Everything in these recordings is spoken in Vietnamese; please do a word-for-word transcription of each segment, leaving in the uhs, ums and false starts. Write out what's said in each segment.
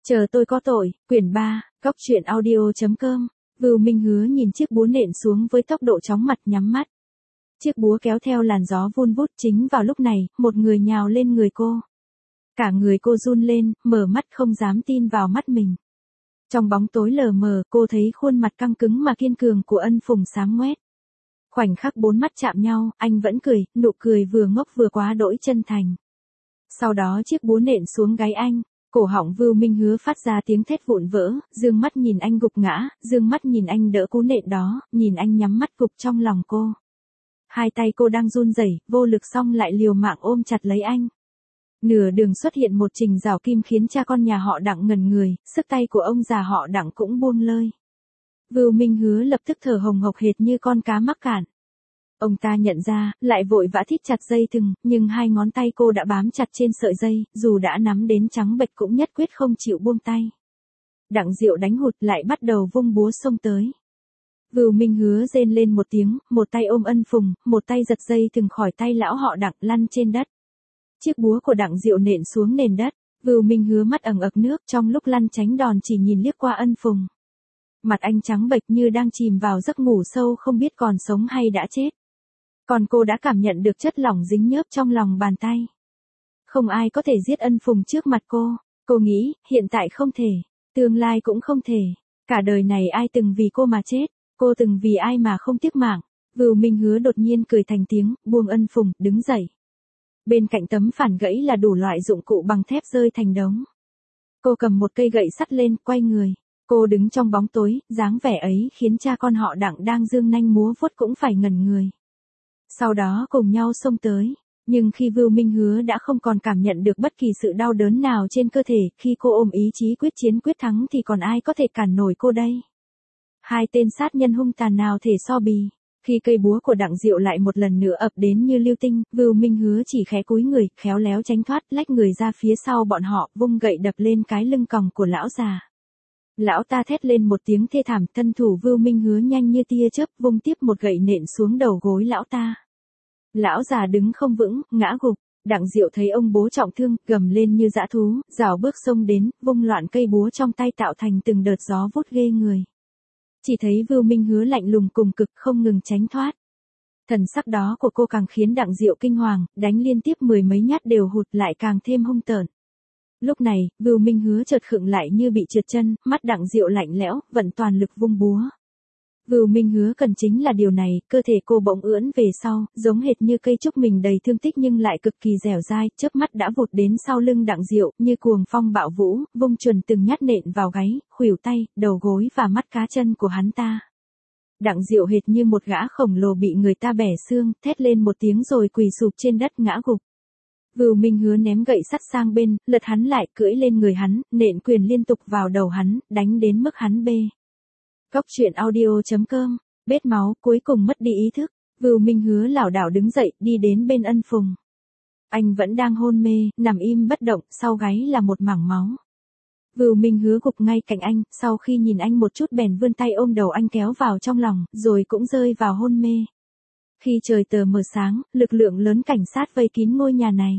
Chờ tôi có tội, quyển ba, góc truyện audio chấm com. Vưu Minh Hứa nhìn chiếc búa nện xuống với tốc độ chóng mặt nhắm mắt. Chiếc búa kéo theo làn gió vun vút, chính vào lúc này, một người nhào lên người cô. Cả người cô run lên, mở mắt không dám tin vào mắt mình. Trong bóng tối lờ mờ, cô thấy khuôn mặt căng cứng mà kiên cường của Ân Phùng sáng ngoét. Khoảnh khắc bốn mắt chạm nhau, anh vẫn cười, nụ cười vừa ngốc vừa quá đỗi chân thành. Sau đó chiếc búa nện xuống gáy anh. Cổ họng Vưu Minh Hứa phát ra tiếng thét vụn vỡ, dương mắt nhìn anh gục ngã, dương mắt nhìn anh đỡ cú nện đó, nhìn anh nhắm mắt gục trong lòng cô. Hai tay cô đang run rẩy, vô lực xong lại liều mạng ôm chặt lấy anh. Nửa đường xuất hiện một Trình Giảo Kim khiến cha con nhà họ Đặng ngẩn người, sức tay của ông già họ Đặng cũng buông lơi. Vưu Minh Hứa lập tức thở hồng hộc hệt như con cá mắc cạn. Ông ta nhận ra, lại vội vã thít chặt dây thừng, nhưng hai ngón tay cô đã bám chặt trên sợi dây, dù đã nắm đến trắng bệch cũng nhất quyết không chịu buông tay. Đặng Diệu đánh hụt lại bắt đầu vung búa xông tới. Vưu Minh Hứa rên lên một tiếng, một tay ôm Ân Phùng, một tay giật dây thừng khỏi tay lão họ Đặng lăn trên đất. Chiếc búa của Đặng Diệu nện xuống nền đất, Vưu Minh Hứa mắt ẩn ực nước, trong lúc lăn tránh đòn chỉ nhìn liếc qua Ân Phùng. Mặt anh trắng bệch như đang chìm vào giấc ngủ sâu không biết còn sống hay đã chết. Còn cô đã cảm nhận được chất lỏng dính nhớp trong lòng bàn tay. Không ai có thể giết Ân Phùng trước mặt cô. Cô nghĩ, hiện tại không thể, tương lai cũng không thể. Cả đời này ai từng vì cô mà chết, cô từng vì ai mà không tiếc mạng. Vưu Minh Hứa đột nhiên cười thành tiếng, buông Ân Phùng, đứng dậy. Bên cạnh tấm phản gãy là đủ loại dụng cụ bằng thép rơi thành đống. Cô cầm một cây gậy sắt lên, quay người. Cô đứng trong bóng tối, dáng vẻ ấy khiến cha con họ Đặng đang dương nanh múa vuốt cũng phải ngẩn người. Sau đó cùng nhau xông tới, nhưng khi Vưu Minh Hứa đã không còn cảm nhận được bất kỳ sự đau đớn nào trên cơ thể, khi cô ôm ý chí quyết chiến quyết thắng thì còn ai có thể cản nổi cô đây. Hai tên sát nhân hung tàn nào thể so bì. Khi cây búa của Đặng Diệu lại một lần nữa ập đến như lưu tinh, Vưu Minh Hứa chỉ khẽ cúi người, khéo léo tránh thoát, lách người ra phía sau bọn họ, vung gậy đập lên cái lưng còng của lão già. Lão ta thét lên một tiếng thê thảm, thân thủ Vưu Minh Hứa nhanh như tia chớp, vung tiếp một gậy nện xuống đầu gối lão ta. Lão già đứng không vững, ngã gục. Đặng Diệu thấy ông bố trọng thương, gầm lên như dã thú, rảo bước xông đến, vung loạn cây búa trong tay tạo thành từng đợt gió vút ghê người. Chỉ thấy Vưu Minh Hứa lạnh lùng cùng cực không ngừng tránh thoát. Thần sắc đó của cô càng khiến Đặng Diệu kinh hoàng, đánh liên tiếp mười mấy nhát đều hụt lại càng thêm hung tợn. Lúc này, Vưu Minh Hứa chợt khựng lại như bị trượt chân, mắt Đặng Diệu lạnh lẽo, vận toàn lực vung búa. Vưu Minh Hứa cần chính là điều này, cơ thể cô bỗng ưỡn về sau, giống hệt như cây trúc mình đầy thương tích nhưng lại cực kỳ dẻo dai, chớp mắt đã vụt đến sau lưng Đặng Diệu, như cuồng phong bạo vũ, vung chuẩn từng nhát nện vào gáy, khuỷu tay, đầu gối và mắt cá chân của hắn ta. Đặng Diệu hệt như một gã khổng lồ bị người ta bẻ xương, thét lên một tiếng rồi quỳ sụp trên đất ngã gục. Vưu Minh Hứa ném gậy sắt sang bên, lật hắn lại, cưỡi lên người hắn, nện quyền liên tục vào đầu hắn, đánh đến mức hắn bê. Góc truyện audio chấm com, bết máu, cuối cùng mất đi ý thức. Vưu Minh Hứa lảo đảo đứng dậy, đi đến bên Ân Phùng. Anh vẫn đang hôn mê, nằm im bất động, sau gáy là một mảng máu. Vưu Minh Hứa gục ngay cạnh anh, sau khi nhìn anh một chút bèn vươn tay ôm đầu anh kéo vào trong lòng, rồi cũng rơi vào hôn mê. Khi trời tờ mờ sáng, lực lượng lớn cảnh sát vây kín ngôi nhà này.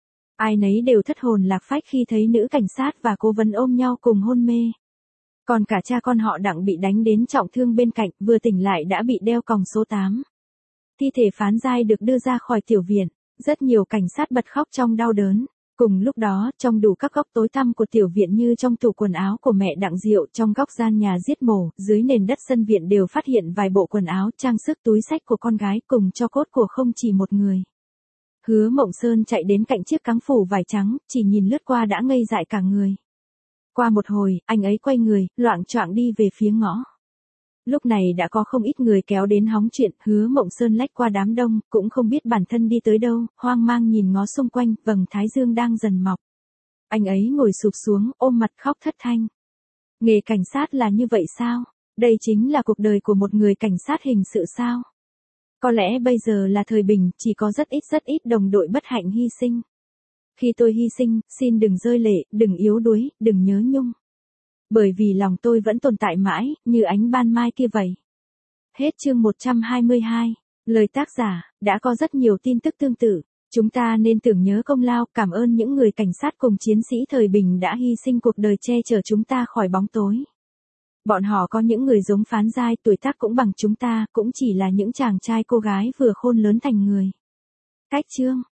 Ai nấy đều thất hồn lạc phách khi thấy nữ cảnh sát và cô Vân ôm nhau cùng hôn mê. Còn cả cha con họ Đặng bị đánh đến trọng thương bên cạnh, vừa tỉnh lại đã bị đeo còng số tám. Thi thể Phán Giai được đưa ra khỏi tiểu viện, rất nhiều cảnh sát bật khóc trong đau đớn. Cùng lúc đó, trong đủ các góc tối tăm của tiểu viện như trong tủ quần áo của mẹ Đặng Diệu, trong góc gian nhà giết mổ, dưới nền đất sân viện đều phát hiện vài bộ quần áo, trang sức, túi xách của con gái cùng tro cốt của không chỉ một người. Hứa Mộng Sơn chạy đến cạnh chiếc cáng phủ vải trắng, chỉ nhìn lướt qua đã ngây dại cả người. Qua một hồi, anh ấy quay người, loạng choạng đi về phía ngõ. Lúc này đã có không ít người kéo đến hóng chuyện, Hứa Mộng Sơn lách qua đám đông, cũng không biết bản thân đi tới đâu, hoang mang nhìn ngó xung quanh, vầng thái dương đang dần mọc. Anh ấy ngồi sụp xuống, ôm mặt khóc thất thanh. Nghề cảnh sát là như vậy sao? Đây chính là cuộc đời của một người cảnh sát hình sự sao? Có lẽ bây giờ là thời bình, chỉ có rất ít rất ít đồng đội bất hạnh hy sinh. Khi tôi hy sinh, xin đừng rơi lệ, đừng yếu đuối, đừng nhớ nhung. Bởi vì lòng tôi vẫn tồn tại mãi, như ánh ban mai kia vậy. Hết chương một trăm hai mươi hai. Lời tác giả, đã có rất nhiều tin tức tương tự. Chúng ta nên tưởng nhớ công lao, cảm ơn những người cảnh sát cùng chiến sĩ thời bình đã hy sinh cuộc đời che chở chúng ta khỏi bóng tối. Bọn họ có những người giống Phán Giai, tuổi tác cũng bằng chúng ta, cũng chỉ là những chàng trai cô gái vừa khôn lớn thành người. Cách chương